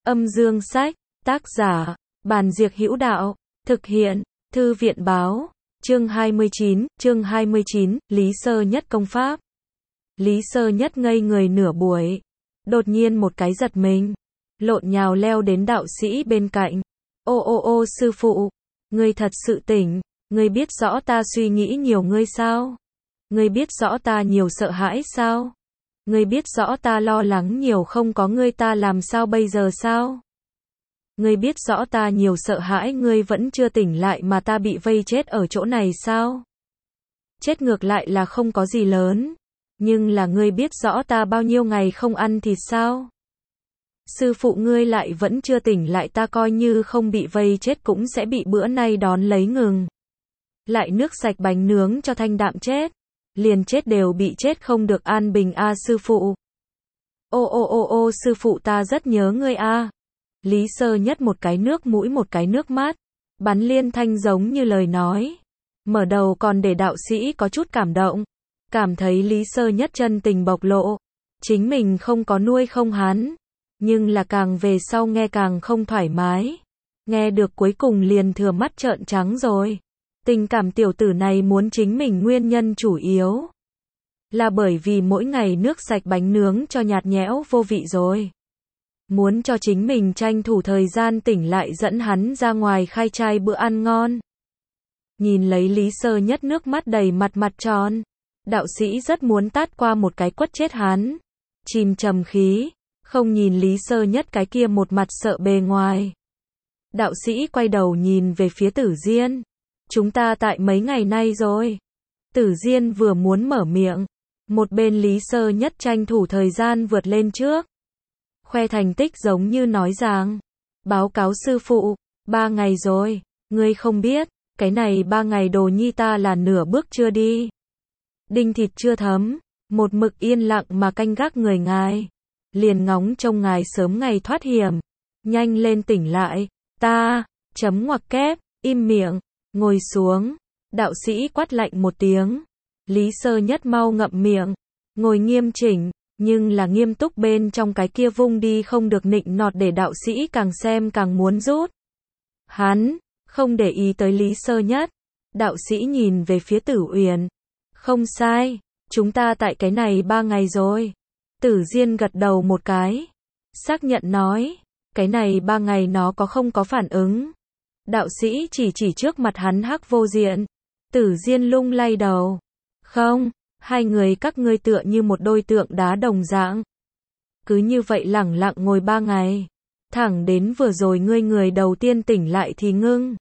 Âm dương sách, tác giả, Bàn Diệc Hữu Đạo, thực hiện, Thư viện Báo, chương 29, Lý Sơ Nhất công pháp. Lý Sơ Nhất ngây người nửa buổi, đột nhiên một cái giật mình, lộn nhào leo đến đạo sĩ bên cạnh. Ô sư phụ, ngươi thật sự tỉnh, ngươi biết rõ ta suy nghĩ nhiều ngươi sao? Ngươi biết rõ ta nhiều sợ hãi sao? Ngươi biết rõ ta lo lắng nhiều không có ngươi ta làm sao bây giờ sao? Ngươi biết rõ ta nhiều sợ hãi ngươi vẫn chưa tỉnh lại mà ta bị vây chết ở chỗ này sao? Chết ngược lại là không có gì lớn, nhưng là ngươi biết rõ ta bao nhiêu ngày không ăn thịt sao? Sư phụ ngươi lại vẫn chưa tỉnh lại, ta coi như không bị vây chết cũng sẽ bị bữa nay đón lấy ngừng. Lại nước sạch bánh nướng cho thanh đạm chết, liền chết đều bị chết không được an bình a sư phụ. Ô sư phụ ta rất nhớ ngươi a. Lý Sơ Nhất một cái nước mũi một cái nước mắt, bắn liên thanh giống như lời nói. Mở đầu còn để đạo sĩ có chút cảm động, cảm thấy Lý Sơ Nhất chân tình bộc lộ, chính mình không có nuôi không hắn, nhưng là càng về sau nghe càng không thoải mái. Nghe được cuối cùng liền thừa mắt trợn trắng rồi. Tình cảm tiểu tử này muốn chính mình nguyên nhân chủ yếu là bởi vì mỗi ngày nước sạch bánh nướng cho nhạt nhẽo vô vị rồi. Muốn cho chính mình tranh thủ thời gian tỉnh lại dẫn hắn ra ngoài khai trai bữa ăn ngon. Nhìn lấy Lý Sơ Nhất nước mắt đầy mặt mặt tròn, đạo sĩ rất muốn tát qua một cái quất chết hắn. Chìm trầm khí, không nhìn Lý Sơ Nhất cái kia một mặt sợ bề ngoài. Đạo sĩ quay đầu nhìn về phía Tử Diên. Chúng ta tại mấy ngày nay rồi. Tử Diên vừa muốn mở miệng, một bên Lý Sơ Nhất tranh thủ thời gian vượt lên trước. Khoe thành tích giống như nói rằng, báo cáo sư phụ, 3 ngày rồi, ngươi không biết, cái này 3 ngày đồ nhi ta là nửa bước chưa đi. Đinh thịt chưa thấm, một mực yên lặng mà canh gác người ngài. Liền ngóng trông ngài sớm ngày thoát hiểm. Nhanh lên tỉnh lại, ta, chấm ngoặc kép, im miệng, ngồi xuống. Đạo sĩ quát lạnh một tiếng. Lý Sơ Nhất mau ngậm miệng, ngồi nghiêm chỉnh, nhưng là nghiêm túc bên trong cái kia vung đi không được nịnh nọt để đạo sĩ càng xem càng muốn rút. Hắn, không để ý tới Lý Sơ Nhất. Đạo sĩ nhìn về phía Tử Uyển. Không sai, chúng ta tại cái này 3 ngày rồi. Tử Diên gật đầu một cái, xác nhận nói, cái này 3 ngày nó không có phản ứng. Đạo sĩ chỉ trước mặt hắn hắc vô diện. Tử Diên lung lay đầu. Không, hai người các ngươi tựa như một đôi tượng đá đồng dạng. Cứ như vậy lẳng lặng ngồi 3 ngày. Thẳng đến vừa rồi ngươi người đầu tiên tỉnh lại thì ngưng.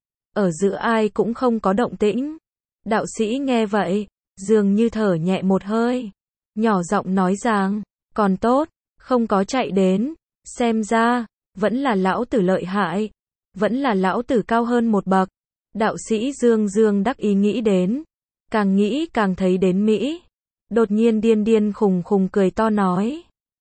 Ở giữa ai cũng không có động tĩnh. Đạo sĩ nghe vậy, dường như thở nhẹ một hơi. Nhỏ giọng nói rằng, còn tốt, không có chạy đến. Xem ra, vẫn là lão tử lợi hại. Vẫn là lão tử cao hơn một bậc. Đạo sĩ dương đắc ý nghĩ đến. Càng nghĩ càng thấy đến Mỹ. Đột nhiên điên khùng cười to nói.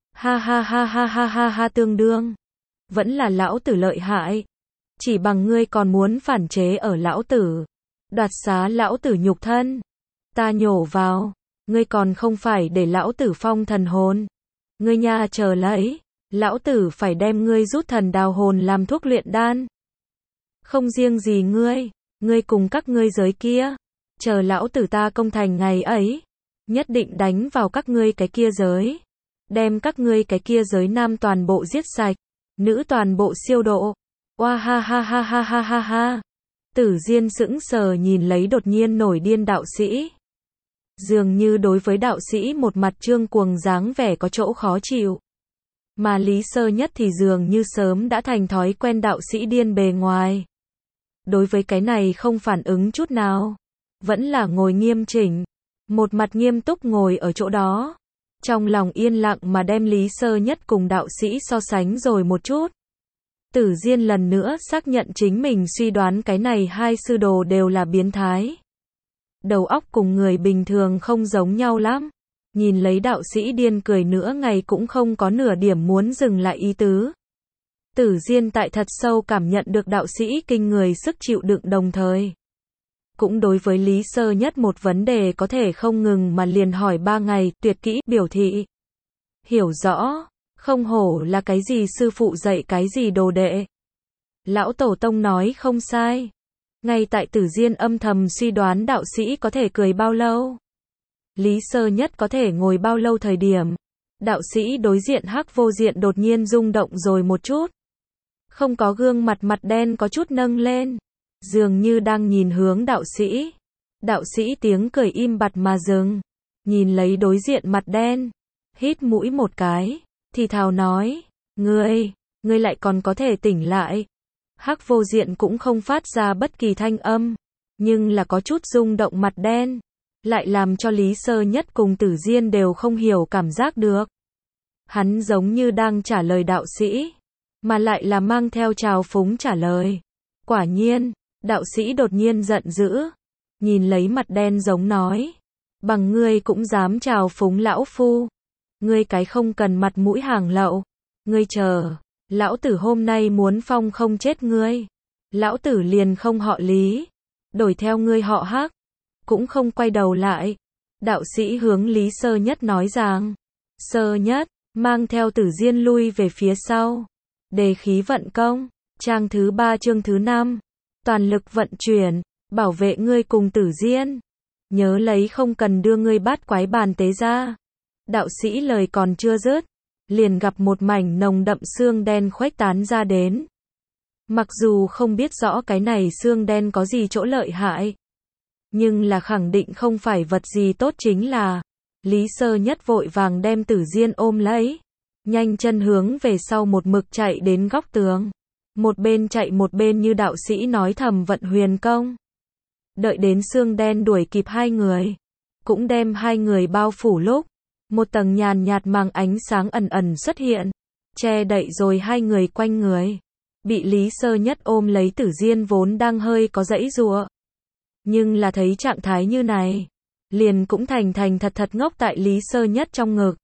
Ha tương đương. Vẫn là lão tử lợi hại. Chỉ bằng ngươi còn muốn phản chế ở lão tử. Đoạt xá lão tử nhục thân. Ta nhổ vào. Ngươi còn không phải để lão tử phong thần hồn. Ngươi nha chờ lấy. Lão tử phải đem ngươi rút thần đào hồn làm thuốc luyện đan. Không riêng gì ngươi cùng các ngươi giới kia. Chờ lão tử ta công thành ngày ấy. Nhất định đánh vào các ngươi cái kia giới. Đem các ngươi cái kia giới nam toàn bộ giết sạch. Nữ toàn bộ siêu độ. Oa ha. Tử Diên sững sờ nhìn lấy đột nhiên nổi điên đạo sĩ. Dường như đối với đạo sĩ một mặt trương cuồng dáng vẻ có chỗ khó chịu. Mà Lý Sơ Nhất thì dường như sớm đã thành thói quen đạo sĩ điên bề ngoài. Đối với cái này không phản ứng chút nào. Vẫn là ngồi nghiêm chỉnh. Một mặt nghiêm túc ngồi ở chỗ đó. Trong lòng yên lặng mà đem Lý Sơ Nhất cùng đạo sĩ so sánh rồi một chút. Tử Diên lần nữa xác nhận chính mình suy đoán cái này hai sư đồ đều là biến thái. Đầu óc cùng người bình thường không giống nhau lắm. Nhìn lấy đạo sĩ điên cười nửa ngày cũng không có nửa điểm muốn dừng lại ý tứ. Tử Diên tại thật sâu cảm nhận được đạo sĩ kinh người sức chịu đựng đồng thời. Cũng đối với Lý Sơ Nhất một vấn đề có thể không ngừng mà liền hỏi 3 ngày, tuyệt kỹ, biểu thị. Hiểu rõ, Không hổ là cái gì sư phụ dạy cái gì đồ đệ. Lão Tổ Tông nói không sai. Ngay tại Tử Diên âm thầm suy đoán đạo sĩ có thể cười bao lâu. Lý Sơ Nhất có thể ngồi bao lâu thời điểm. Đạo sĩ đối diện Hắc Vô Diện đột nhiên rung động rồi một chút. Không có gương mặt mặt đen có chút nâng lên. Dường như đang nhìn hướng đạo sĩ. Đạo sĩ tiếng cười im bặt mà dừng. Nhìn lấy đối diện mặt đen. Hít mũi một cái. Thì thào nói. Ngươi lại còn có thể tỉnh lại. Hắc Vô Diện cũng không phát ra bất kỳ thanh âm. Nhưng là có chút rung động mặt đen. Lại làm cho Lý Sơ Nhất cùng Tử Diên đều không hiểu cảm giác được. Hắn giống như đang trả lời đạo sĩ. Mà lại là mang theo trào phúng trả lời. Quả nhiên, đạo sĩ đột nhiên giận dữ. Nhìn lấy mặt đen giống nói. Bằng ngươi cũng dám trào phúng lão phu. Ngươi cái không cần mặt mũi hàng lậu. Ngươi chờ. Lão tử hôm nay muốn phong không chết ngươi. Lão tử liền không họ Lý. Đổi theo ngươi họ Hắc. Cũng không quay đầu lại. Đạo sĩ hướng Lý Sơ Nhất nói rằng. Sơ Nhất, mang theo Tử Diên lui về phía sau. Đề khí vận công. Trang thứ 3 chương thứ 5. Toàn lực vận chuyển. Bảo vệ ngươi cùng Tử Diên. Nhớ lấy không cần đưa ngươi bát quái bàn tế ra. Đạo sĩ lời còn chưa dứt. Liền gặp một mảnh nồng đậm xương đen khuếch tán ra đến. Mặc dù không biết rõ cái này xương đen có gì chỗ lợi hại. Nhưng là khẳng định không phải vật gì tốt chính là. Lý Sơ Nhất vội vàng đem Tử Diên ôm lấy. Nhanh chân hướng về sau một mực chạy đến góc tường. Một bên chạy một bên như đạo sĩ nói thầm vận huyền công. Đợi đến xương đen đuổi kịp hai người. Cũng đem hai người bao phủ lúc. Một tầng nhàn nhạt màng ánh sáng ẩn ẩn xuất hiện. Che đậy rồi hai người quanh người. Bị Lý Sơ Nhất ôm lấy Tử Diên vốn đang hơi có giãy giụa. Nhưng là thấy trạng thái như này. Liền cũng thành thật thật ngốc tại Lý Sơ Nhất trong ngực.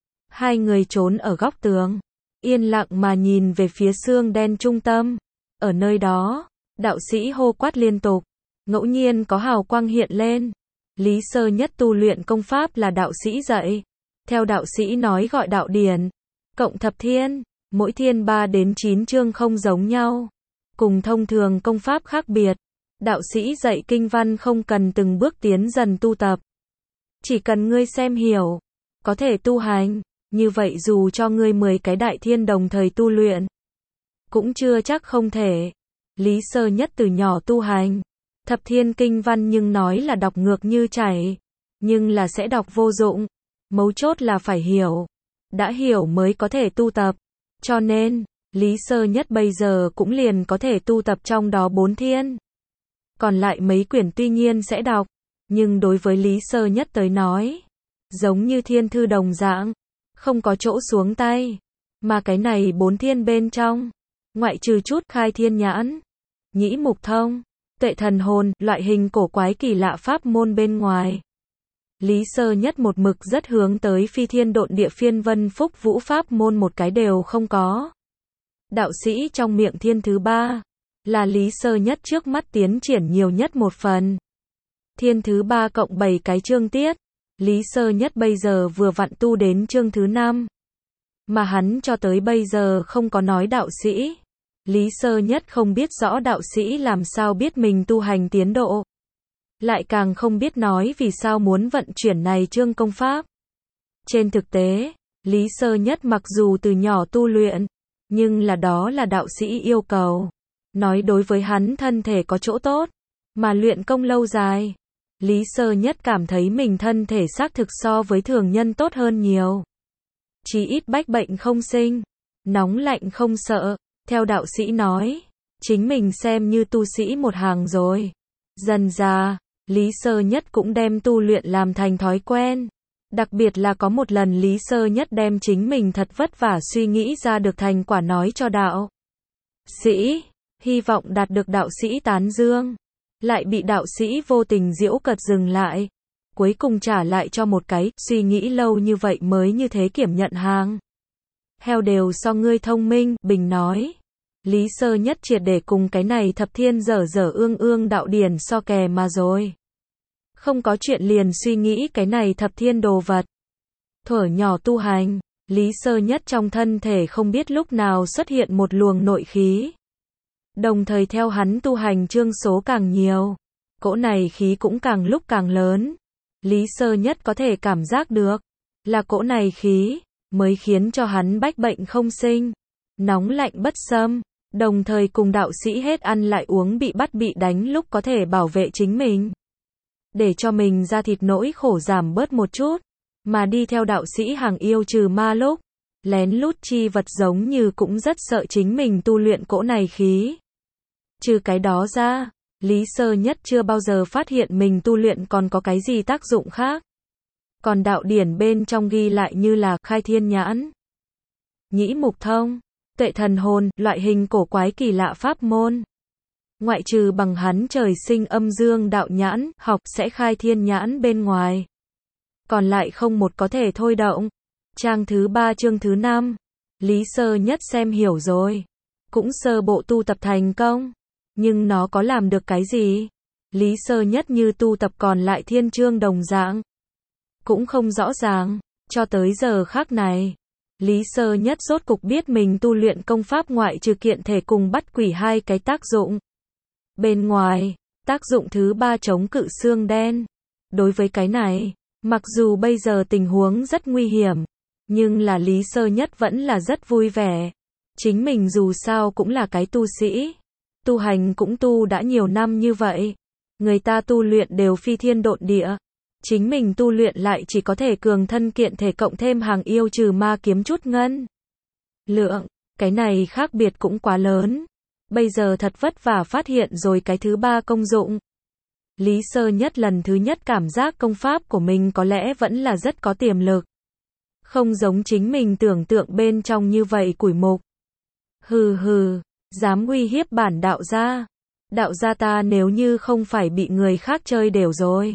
Hai người trốn ở góc tường. Yên lặng mà nhìn về phía xương đen trung tâm. Ở nơi đó, đạo sĩ hô quát liên tục. Ngẫu nhiên có hào quang hiện lên. Lý Sơ Nhất tu luyện công pháp là đạo sĩ dạy. Theo đạo sĩ nói gọi đạo điển. Cộng thập thiên. Mỗi thiên 3 đến 9 chương không giống nhau. Cùng thông thường công pháp khác biệt. Đạo sĩ dạy kinh văn không cần từng bước tiến dần tu tập. Chỉ cần ngươi xem hiểu. Có thể tu hành. Như vậy dù cho ngươi 10 cái đại thiên đồng thời tu luyện. Cũng chưa chắc không thể. Lý Sơ Nhất từ nhỏ tu hành. Thập thiên kinh văn nhưng nói là đọc ngược như chảy. Nhưng là sẽ đọc vô dụng. Mấu chốt là phải hiểu. Đã hiểu mới có thể tu tập. Cho nên, Lý Sơ Nhất bây giờ cũng liền có thể tu tập trong đó 4 thiên. Còn lại mấy quyển tuy nhiên sẽ đọc. Nhưng đối với Lý Sơ Nhất tới nói. Giống như thiên thư đồng dạng. Không có chỗ xuống tay. Mà cái này 4 thiên bên trong. Ngoại trừ chút khai thiên nhãn. Nhĩ mục thông. Tuệ thần hồn, loại hình cổ quái kỳ lạ pháp môn bên ngoài. Lý Sơ Nhất một mực rất hướng tới phi thiên độn địa phiên vân phúc vũ pháp môn một cái đều không có. Đạo sĩ trong miệng thiên thứ 3. Là Lý Sơ Nhất trước mắt tiến triển nhiều nhất một phần. Thiên thứ 3 cộng 7 cái chương tiết. Lý Sơ Nhất bây giờ vừa vặn tu đến chương thứ 5. Mà hắn cho tới bây giờ không có nói đạo sĩ. Lý Sơ Nhất không biết rõ đạo sĩ làm sao biết mình tu hành tiến độ. Lại càng không biết nói vì sao muốn vận chuyển này chương công pháp. Trên thực tế, Lý Sơ Nhất mặc dù từ nhỏ tu luyện, nhưng là đó là đạo sĩ yêu cầu. Nói đối với hắn thân thể có chỗ tốt, mà luyện công lâu dài. Lý Sơ Nhất cảm thấy mình thân thể xác thực so với thường nhân tốt hơn nhiều. Chí ít bách bệnh không sinh, nóng lạnh không sợ. Theo đạo sĩ nói, chính mình xem như tu sĩ một hàng rồi. Dần ra, Lý Sơ Nhất cũng đem tu luyện làm thành thói quen. Đặc biệt là có một lần Lý Sơ Nhất đem chính mình thật vất vả suy nghĩ ra được thành quả nói cho đạo sĩ, hy vọng đạt được đạo sĩ tán dương. Lại bị đạo sĩ vô tình giễu cợt dừng lại. Cuối cùng trả lại cho một cái, suy nghĩ lâu như vậy mới như thế kiểm nhận hàng. Heo đều so ngươi thông minh, Bình nói. Lý Sơ Nhất triệt để cùng cái này thập thiên dở ương đạo điển so kè mà rồi. Không có chuyện liền suy nghĩ cái này thập thiên đồ vật. Thuở nhỏ tu hành, Lý Sơ Nhất trong thân thể không biết lúc nào xuất hiện một luồng nội khí. Đồng thời theo hắn tu hành chương số càng nhiều, cỗ này khí cũng càng lúc càng lớn. Lý Sơ Nhất có thể cảm giác được, là cỗ này khí, mới khiến cho hắn bách bệnh không sinh, nóng lạnh bất xâm, đồng thời cùng đạo sĩ hết ăn lại uống bị bắt bị đánh lúc có thể bảo vệ chính mình. Để cho mình ra thịt nỗi khổ giảm bớt một chút, mà đi theo đạo sĩ hàng yêu trừ ma lúc, lén lút chi vật giống như cũng rất sợ chính mình tu luyện cỗ này khí. Trừ cái đó ra, Lý Sơ Nhất chưa bao giờ phát hiện mình tu luyện còn có cái gì tác dụng khác. Còn đạo điển bên trong ghi lại như là khai thiên nhãn, nhĩ mục thông, tuệ thần hồn, loại hình cổ quái kỳ lạ pháp môn. Ngoại trừ bằng hắn trời sinh âm dương đạo nhãn, học sẽ khai thiên nhãn bên ngoài. Còn lại không một có thể thôi động. Trang thứ 3 chương thứ 5. Lý Sơ Nhất xem hiểu rồi. Cũng sơ bộ tu tập thành công. Nhưng nó có làm được cái gì? Lý Sơ Nhất như tu tập còn lại thiên chương đồng dạng. Cũng không rõ ràng. Cho tới giờ khác này, Lý Sơ Nhất rốt cục biết mình tu luyện công pháp ngoại trừ kiện thể cùng bắt quỷ hai cái tác dụng. Bên ngoài, tác dụng thứ 3 chống cự xương đen. Đối với cái này, mặc dù bây giờ tình huống rất nguy hiểm, nhưng là Lý Sơ Nhất vẫn là rất vui vẻ. Chính mình dù sao cũng là cái tu sĩ. Tu hành cũng tu đã nhiều năm như vậy. Người ta tu luyện đều phi thiên độn địa. Chính mình tu luyện lại chỉ có thể cường thân kiện thể cộng thêm hàng yêu trừ ma kiếm chút ngân lượng. Cái này khác biệt cũng quá lớn. Bây giờ thật vất vả phát hiện rồi cái thứ 3 công dụng. Lý Sơ Nhất lần thứ nhất cảm giác công pháp của mình có lẽ vẫn là rất có tiềm lực. Không giống chính mình tưởng tượng bên trong như vậy củi mục. Hừ hừ, dám uy hiếp bản đạo gia. Đạo gia ta nếu như không phải bị người khác chơi đều rồi.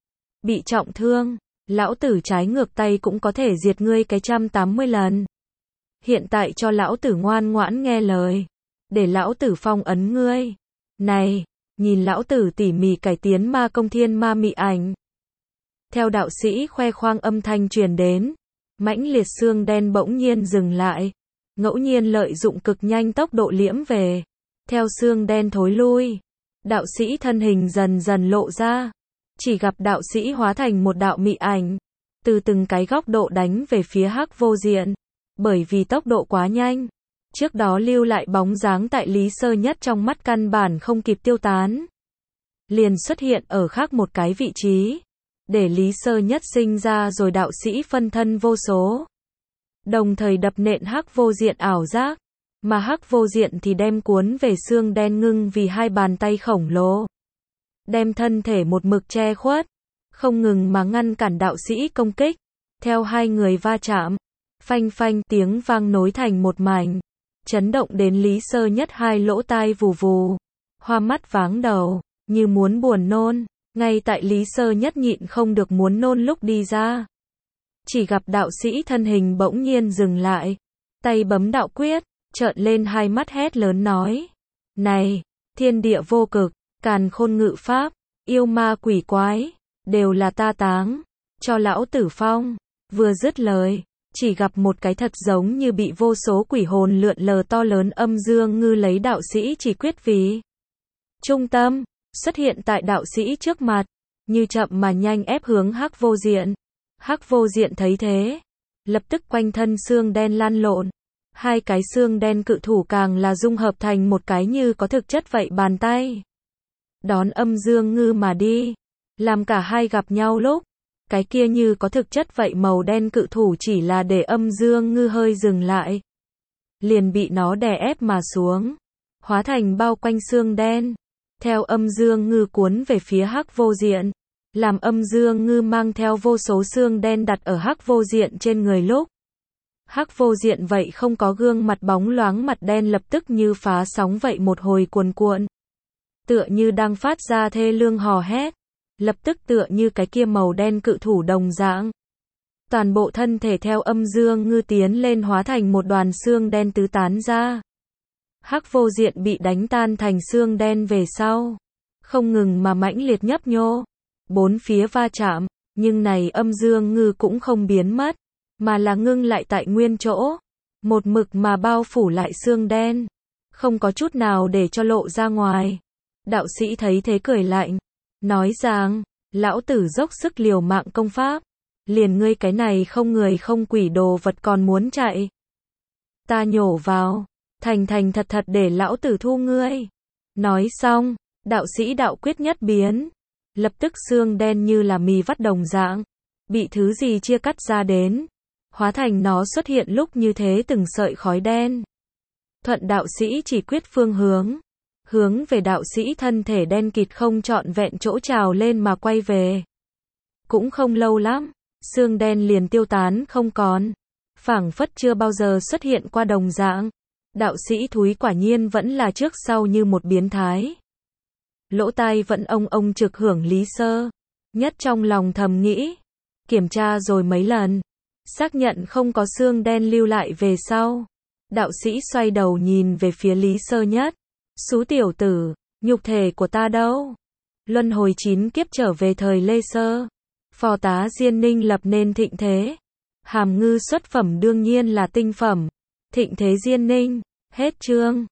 Bị trọng thương, lão tử trái ngược tay cũng có thể diệt ngươi cái 180 lần. Hiện tại cho lão tử ngoan ngoãn nghe lời. Để lão tử phong ấn ngươi. Này, nhìn lão tử tỉ mỉ cải tiến ma công thiên ma mị ảnh. Theo đạo sĩ khoe khoang âm thanh truyền đến, mãnh liệt xương đen bỗng nhiên dừng lại, ngẫu nhiên lợi dụng cực nhanh tốc độ liễm về. Theo xương đen thối lui, đạo sĩ thân hình dần dần lộ ra, chỉ gặp đạo sĩ hóa thành một đạo mị ảnh, từ từng cái góc độ đánh về phía Hắc Vô Diện. Bởi vì tốc độ quá nhanh, trước đó lưu lại bóng dáng tại Lý Sơ Nhất trong mắt căn bản không kịp tiêu tán, liền xuất hiện ở khác một cái vị trí, để Lý Sơ Nhất sinh ra rồi đạo sĩ phân thân vô số, đồng thời đập nện Hắc Vô Diện ảo giác, mà Hắc Vô Diện thì đem cuốn về xương đen ngưng vì hai bàn tay khổng lồ, đem thân thể một mực che khuất, không ngừng mà ngăn cản đạo sĩ công kích. Theo hai người va chạm, phanh phanh tiếng vang nối thành một mảnh, chấn động đến Lý Sơ Nhất hai lỗ tai vù vù, hoa mắt váng đầu, như muốn buồn nôn. Ngay tại Lý Sơ Nhất nhịn không được muốn nôn lúc đi ra, chỉ gặp đạo sĩ thân hình bỗng nhiên dừng lại, tay bấm đạo quyết, trợn lên hai mắt hét lớn nói: "Này, thiên địa vô cực, càn khôn ngự pháp, yêu ma quỷ quái, đều là ta táng, cho lão tử phong." Vừa dứt lời, chỉ gặp một cái thật giống như bị vô số quỷ hồn lượn lờ to lớn âm dương ngư lấy đạo sĩ chỉ quyết vì trung tâm, xuất hiện tại đạo sĩ trước mặt, như chậm mà nhanh ép hướng Hắc Vô Diện. Hắc Vô Diện thấy thế, lập tức quanh thân xương đen lan lộn, hai cái xương đen cự thủ càng là dung hợp thành một cái như có thực chất vậy bàn tay, đón âm dương ngư mà đi, làm cả hai gặp nhau lúc, cái kia như có thực chất vậy màu đen cự thủ chỉ là để âm dương ngư hơi dừng lại, liền bị nó đè ép mà xuống, hóa thành bao quanh xương đen. Theo âm dương ngư cuốn về phía Hắc Vô Diện, làm âm dương ngư mang theo vô số xương đen đặt ở Hắc Vô Diện trên người lúc, Hắc Vô Diện vậy không có gương mặt bóng loáng mặt đen lập tức như phá sóng vậy một hồi cuồn cuộn, tựa như đang phát ra thê lương hò hét, lập tức tựa như cái kia màu đen cự thủ đồng dạng. Toàn bộ thân thể theo âm dương ngư tiến lên hóa thành một đoàn xương đen tứ tán ra. Hắc Vô Diện bị đánh tan thành xương đen về sau, không ngừng mà mãnh liệt nhấp nhô, bốn phía va chạm, nhưng này âm dương ngư cũng không biến mất, mà là ngưng lại tại nguyên chỗ, một mực mà bao phủ lại xương đen, không có chút nào để cho lộ ra ngoài. Đạo sĩ thấy thế cười lạnh, nói rằng, lão tử dốc sức liều mạng công pháp, liền ngươi cái này không người không quỷ đồ vật còn muốn chạy. Ta nhổ vào, thành thành thật thật để lão tử thu ngươi. Nói xong, đạo sĩ đạo quyết nhất biến, lập tức xương đen như là mì vắt đồng dạng, bị thứ gì chia cắt ra đến, hóa thành nó xuất hiện lúc như thế từng sợi khói đen. Thuận đạo sĩ chỉ quyết phương hướng, hướng về đạo sĩ thân thể đen kịt không trọn vẹn chỗ trào lên mà quay về. Cũng không lâu lắm, xương đen liền tiêu tán không còn, phảng phất chưa bao giờ xuất hiện qua đồng dạng. Đạo sĩ thúi quả nhiên vẫn là trước sau như một biến thái. Lỗ tai vẫn ông trực hưởng Lý Sơ, nhất trong lòng thầm nghĩ, kiểm tra rồi mấy lần, xác nhận không có xương đen lưu lại về sau. Đạo sĩ xoay đầu nhìn về phía Lý Sơ Nhất, xú tiểu tử, nhục thể của ta đâu? Luân hồi 9 kiếp trở về thời Lê Sơ, phò tá Diên Ninh lập nên thịnh thế. Hàm ngư xuất phẩm đương nhiên là tinh phẩm, thịnh thế Diên Ninh, hết chương.